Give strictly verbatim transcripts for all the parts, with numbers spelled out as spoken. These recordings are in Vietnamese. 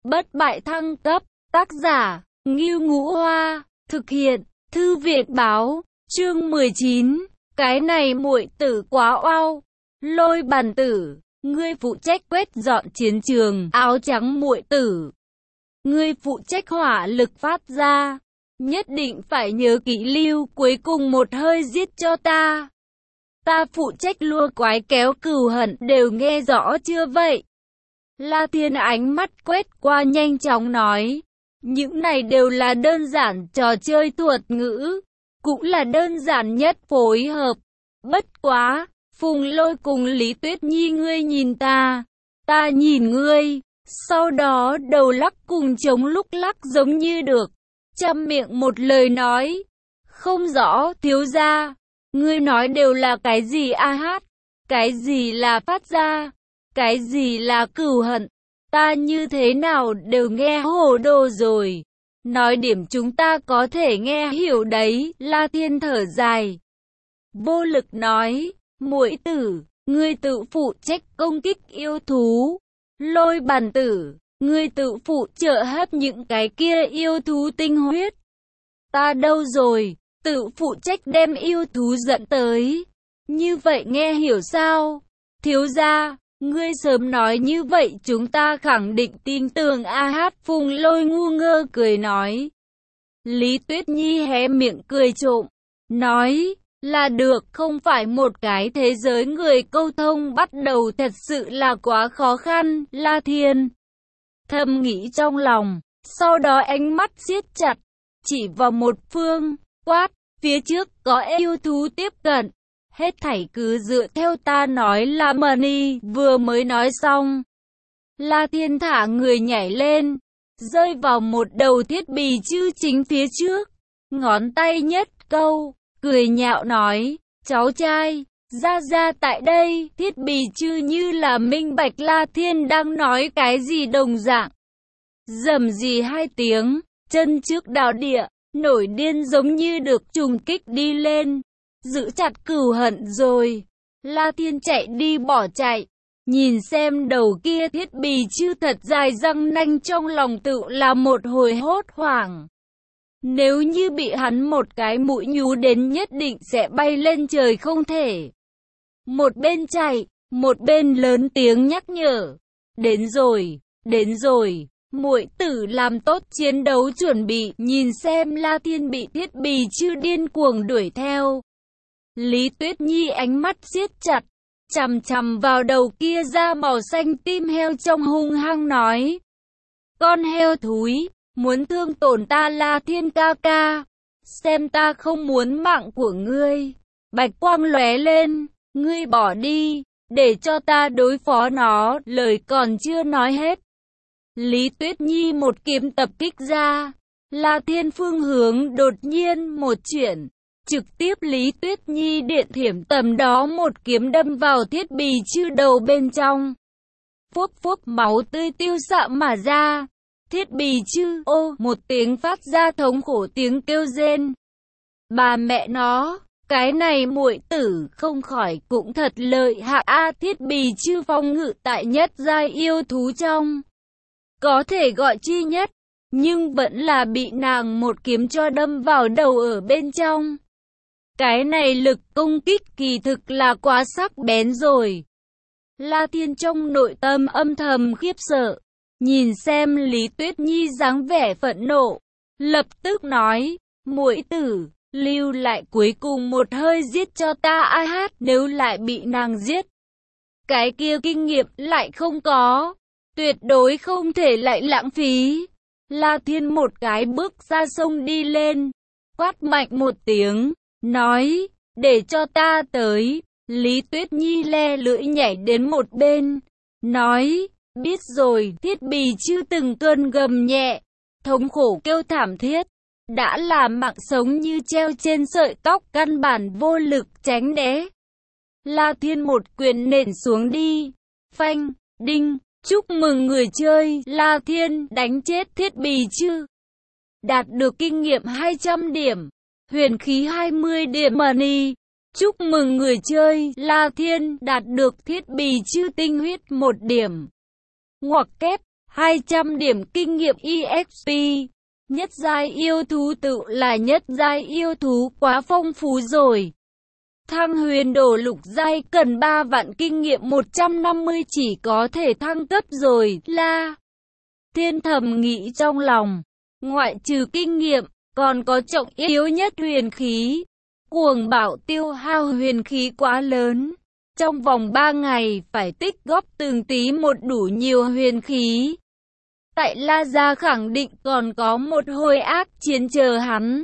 bất bại thăng cấp, tác giả, Ngưu Ngũ Hoa, thực hiện, Thư viện báo, chương mười chín, cái này muội tử quá oao. Lôi Bàn Tử, ngươi phụ trách quét dọn chiến trường, áo trắng muội tử. Ngươi phụ trách hỏa lực phát ra, nhất định phải nhớ kỹ lưu cuối cùng một hơi giết cho ta. Ta phụ trách lua quái kéo cừu hận, đều nghe rõ chưa vậy? La Thiên ánh mắt quét qua nhanh chóng nói, những này đều là đơn giản trò chơi thuật ngữ, cũng là đơn giản nhất phối hợp. Bất quá, Phùng Lôi cùng Lý Tuyết Nhi ngươi nhìn ta, ta nhìn ngươi, sau đó đầu lắc cùng chống lúc lắc giống như được. Trăm miệng một lời nói, không rõ thiếu gia, ngươi nói đều là cái gì a hát, cái gì là phát ra, cái gì là cừu hận, ta như thế nào đều nghe hồ đồ rồi. Nói điểm chúng ta có thể nghe hiểu đấy. La Thiên thở dài, vô lực nói, muội tử, ngươi tự phụ trách công kích yêu thú. Lôi Bàn Tử, ngươi tự phụ trợ hấp những cái kia yêu thú tinh huyết. Ta đâu rồi, tự phụ trách đem yêu thú dẫn tới. Như vậy nghe hiểu sao? Thiếu gia, ngươi sớm nói như vậy chúng ta khẳng định tin tưởng a hát. Phùng Lôi ngu ngơ cười nói. Lý Tuyết Nhi hé miệng cười trộm, nói, là được, không phải một cái thế giới người câu thông bắt đầu thật sự là quá khó khăn. La Thiên thầm nghĩ trong lòng, sau đó ánh mắt siết chặt, chỉ vào một phương, quát, phía trước có yêu thú tiếp cận, hết thảy cứ dựa theo ta nói là money. Vừa mới nói xong, La Thiên thả người nhảy lên, rơi vào một đầu thiết bì chư chính phía trước, ngón tay nhất câu, cười nhạo nói, cháu trai, ra ra tại đây. Thiết bì chư như là minh bạch La Thiên đang nói cái gì đồng dạng, rầm rì hai tiếng, chân trước đào địa, nổi điên giống như được trùng kích đi lên, giữ chặt cừu hận rồi. La Thiên chạy đi bỏ chạy, nhìn xem đầu kia thiết bì chư thật dài răng nanh, trong lòng tự là một hồi hốt hoảng. Nếu như bị hắn một cái mũi nhú đến nhất định sẽ bay lên trời không thể. Một bên chạy, một bên lớn tiếng nhắc nhở, đến rồi, đến rồi. Muội tử làm tốt chiến đấu chuẩn bị. Nhìn xem La Thiên bị thiết bì chư điên cuồng đuổi theo, Lý Tuyết Nhi ánh mắt siết chặt, chằm chằm vào đầu kia da màu xanh tim heo trong, hung hăng nói, con heo thúi, muốn thương tổn ta La Thiên ca ca, xem ta không muốn mạng của ngươi. Bạch quang lóe lên, ngươi bỏ đi, để cho ta đối phó nó. Lời còn chưa nói hết, Lý Tuyết Nhi một kiếm tập kích ra, La Thiên phương hướng đột nhiên một chuyển, trực tiếp Lý Tuyết Nhi điện thiểm tầm đó một kiếm đâm vào thiết bì chư đầu bên trong. Phốc phốc, máu tươi tiêu xạ mà ra. Thiết bì chư ô một tiếng phát ra thống khổ tiếng kêu rên. Bà mẹ nó, cái này muội tử không khỏi cũng thật lợi hại a. Thiết bì chư phong ngự tại nhất giai yêu thú trong, có thể gọi chi nhất, nhưng vẫn là bị nàng một kiếm cho đâm vào đầu ở bên trong. Cái này lực công kích kỳ thực là quá sắc bén rồi. La Thiên trong nội tâm âm thầm khiếp sợ, nhìn xem Lý Tuyết Nhi dáng vẻ phẫn nộ, lập tức nói, muội tử, lưu lại cuối cùng một hơi giết cho ta a hát. Nếu lại bị nàng giết, cái kia kinh nghiệm lại không có, tuyệt đối không thể lại lãng phí. La Thiên một cái bước ra sông đi lên, quát mạnh một tiếng, nói, để cho ta tới. Lý Tuyết Nhi le lưỡi nhảy đến một bên, nói, biết rồi. Thiết bì chư từng cơn gầm nhẹ, thống khổ kêu thảm thiết, đã là mạng sống như treo trên sợi tóc, căn bản vô lực tránh né. La Thiên một quyền nện xuống đi, phanh, đinh. Chúc mừng người chơi, La Thiên đánh chết thiết bì chư, đạt được kinh nghiệm hai trăm điểm, huyền khí hai mươi điểm money. Chúc mừng người chơi, La Thiên đạt được thiết bì chư tinh huyết một điểm. Ngoặc kép, hai trăm điểm kinh nghiệm e ích pê. Nhất giai yêu thú tự là nhất giai yêu thú quá phong phú rồi. Thăng huyền đồ lục giai cần ba vạn kinh nghiệm một trăm năm mươi chỉ có thể thăng cấp rồi. La Thiên thầm nghĩ trong lòng, ngoại trừ kinh nghiệm, còn có trọng yếu nhất huyền khí. Cuồng bạo tiêu hao huyền khí quá lớn. Trong vòng ba ngày phải tích góp từng tí một đủ nhiều huyền khí. Tại La Gia khẳng định còn có một hồi ác chiến chờ hắn.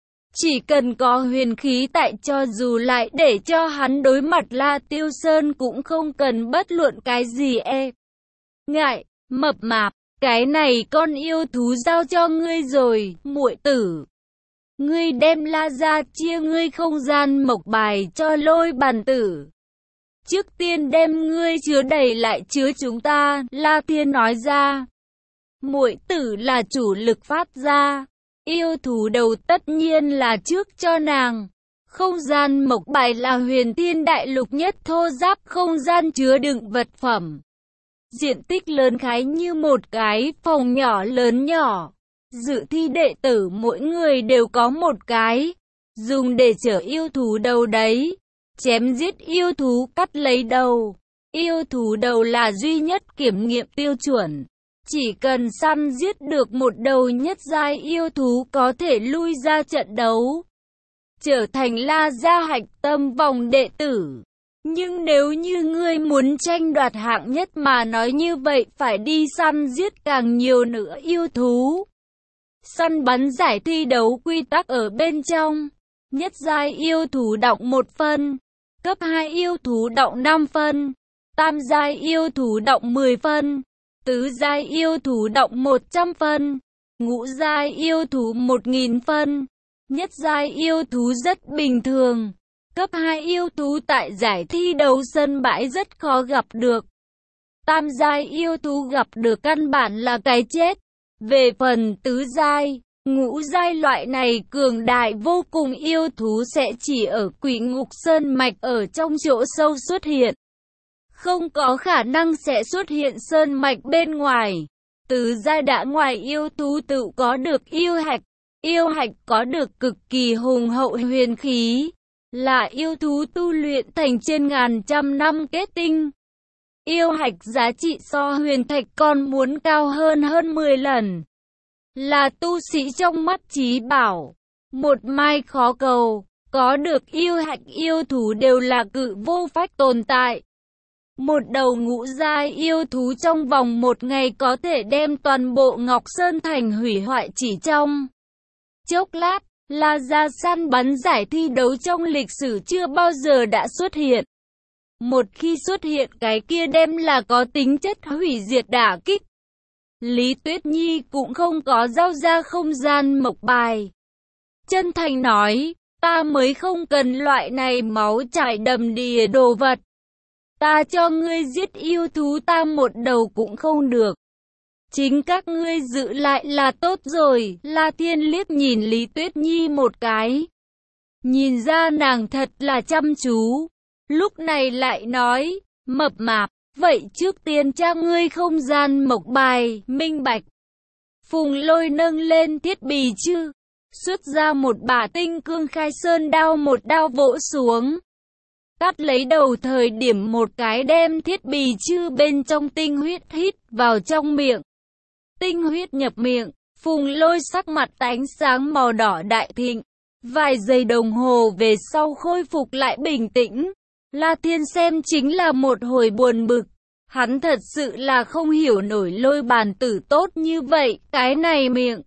Chỉ cần có huyền khí tại, cho dù lại để cho hắn đối mặt La Tiêu Sơn cũng không cần bất luận cái gì e. Ngại, mập mạp, cái này con yêu thú giao cho ngươi rồi, muội tử. Ngươi đem La Gia chia ngươi không gian mộc bài cho Lôi Bàn Tử. Trước tiên đem ngươi chứa đầy lại chứa chúng ta, La Thiên nói ra. Muội tử là chủ lực phát ra. Yêu thú đầu tất nhiên là trước cho nàng. Không gian mộc bài là huyền thiên đại lục nhất thô giáp không gian chứa đựng vật phẩm. Diện tích lớn khái như một cái phòng nhỏ lớn nhỏ. Dự thi đệ tử mỗi người đều có một cái. Dùng để chở yêu thú đầu đấy. Chém giết yêu thú cắt lấy đầu. Yêu thú đầu là duy nhất kiểm nghiệm tiêu chuẩn. Chỉ cần săn giết được một đầu nhất giai yêu thú có thể lui ra trận đấu. Trở thành La Gia hạch tâm vòng đệ tử. Nhưng nếu như ngươi muốn tranh đoạt hạng nhất mà nói như vậy phải đi săn giết càng nhiều nữa yêu thú. Săn bắn giải thi đấu quy tắc ở bên trong. Nhất giai yêu thú đọng một phân. Cấp hai yêu thú đọng năm phân. Tam giai yêu thú đọng mười phân. Tứ giai yêu thú đọng một trăm phân. Ngũ giai yêu thú một nghìn phân. Nhất giai yêu thú rất bình thường. Cấp hai yêu thú tại giải thi đấu sân bãi rất khó gặp được. Tam giai yêu thú gặp được căn bản là cái chết. Về phần tứ giai, ngũ giai loại này cường đại vô cùng yêu thú sẽ chỉ ở Quỷ Ngục Sơn mạch ở trong chỗ sâu xuất hiện. Không có khả năng sẽ xuất hiện sơn mạch bên ngoài. Tứ giai đã ngoài yêu thú tự có được yêu hạch. Yêu hạch có được cực kỳ hùng hậu huyền khí. Là yêu thú tu luyện thành trên ngàn trăm năm kết tinh. Yêu hạch giá trị so huyền thạch còn muốn cao hơn hơn mười lần. Là tu sĩ trong mắt trí bảo. Một mai khó cầu. Có được yêu hạch yêu thú đều là cự vô phách tồn tại. Một đầu ngũ giai yêu thú trong vòng một ngày có thể đem toàn bộ Ngọc Sơn Thành hủy hoại chỉ trong chốc lát. La Gia săn bắn giải thi đấu trong lịch sử chưa bao giờ đã xuất hiện. Một khi xuất hiện cái kia đem là có tính chất hủy diệt đả kích. Lý Tuyết Nhi cũng không có giao ra không gian mộc bài. Chân thành nói, ta mới không cần loại này máu chảy đầm đìa đồ vật. Ta cho ngươi giết yêu thú ta một đầu cũng không được. Chính các ngươi giữ lại là tốt rồi. La Thiên liếc nhìn Lý Tuyết Nhi một cái. Nhìn ra nàng thật là chăm chú. Lúc này lại nói, mập mạp, vậy trước tiên cho ngươi không gian mộc bài, minh bạch. Phùng Lôi nâng lên thiết bị chứ. Xuất ra một bả tinh cương khai sơn đao, một đao vỗ xuống. Cắt lấy đầu thời điểm một cái đem thiết bị chư bên trong tinh huyết hít vào trong miệng. Tinh huyết nhập miệng, Phùng Lôi sắc mặt ánh sáng màu đỏ đại thịnh. Vài giây đồng hồ về sau khôi phục lại bình tĩnh. La Thiên xem chính là một hồi buồn bực. Hắn thật sự là không hiểu nổi Lôi Bàn Tử tốt như vậy, cái này miệng.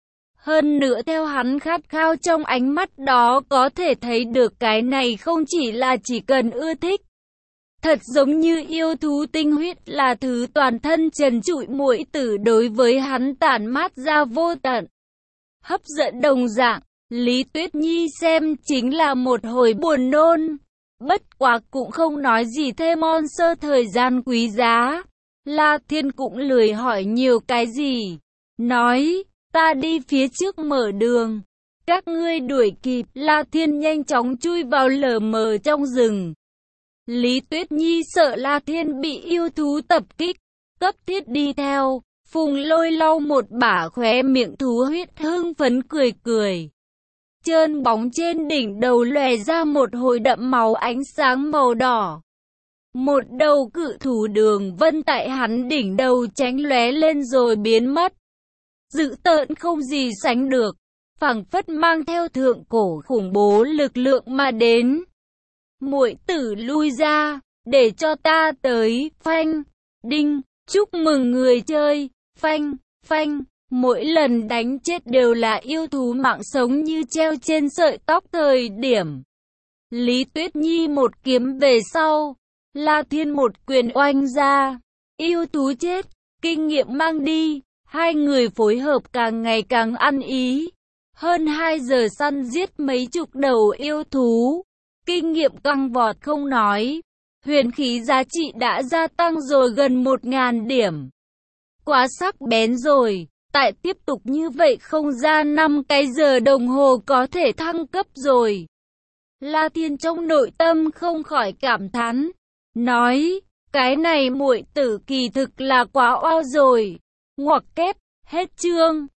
Hơn nữa theo hắn khát khao trong ánh mắt đó có thể thấy được cái này không chỉ là chỉ cần ưa thích. Thật giống như yêu thú tinh huyết là thứ toàn thân trần trụi muội tử đối với hắn tản mát ra vô tận. Hấp dẫn đồng dạng, Lý Tuyết Nhi xem chính là một hồi buồn nôn. Bất quá cũng không nói gì thêm on sơ thời gian quý giá. La Thiên cũng lười hỏi nhiều cái gì. Nói, ta đi phía trước mở đường. Các ngươi đuổi kịp. La Thiên nhanh chóng chui vào lờ mờ trong rừng. Lý Tuyết Nhi sợ La Thiên bị yêu thú tập kích. Cấp thiết đi theo. Phùng Lôi lau một bả khóe miệng thú huyết hưng phấn cười cười. Trơn bóng trên đỉnh đầu lòe ra một hồi đậm máu ánh sáng màu đỏ. Một đầu cự thú đường vân tại hắn đỉnh đầu tránh lóe lên rồi biến mất. Dữ tợn không gì sánh được, phảng phất mang theo thượng cổ khủng bố lực lượng mà đến. Muội tử lui ra, để cho ta tới, phanh, đinh, chúc mừng người chơi, phanh, phanh. Mỗi lần đánh chết đều là yêu thú mạng sống như treo trên sợi tóc thời điểm. Lý Tuyết Nhi một kiếm về sau, La Thiên một quyền oanh ra, yêu thú chết, kinh nghiệm mang đi, hai người phối hợp càng ngày càng ăn ý. Hơn hai giờ săn giết mấy chục đầu yêu thú, kinh nghiệm căng vọt không nói, huyền khí giá trị đã gia tăng rồi gần một ngàn điểm. Quá sắc bén rồi, tại tiếp tục như vậy không ra năm cái giờ đồng hồ có thể thăng cấp rồi. La Thiên trong nội tâm không khỏi cảm thán, nói, cái này muội tử kỳ thực là quá oao rồi. Ngoặc kép, hết chương.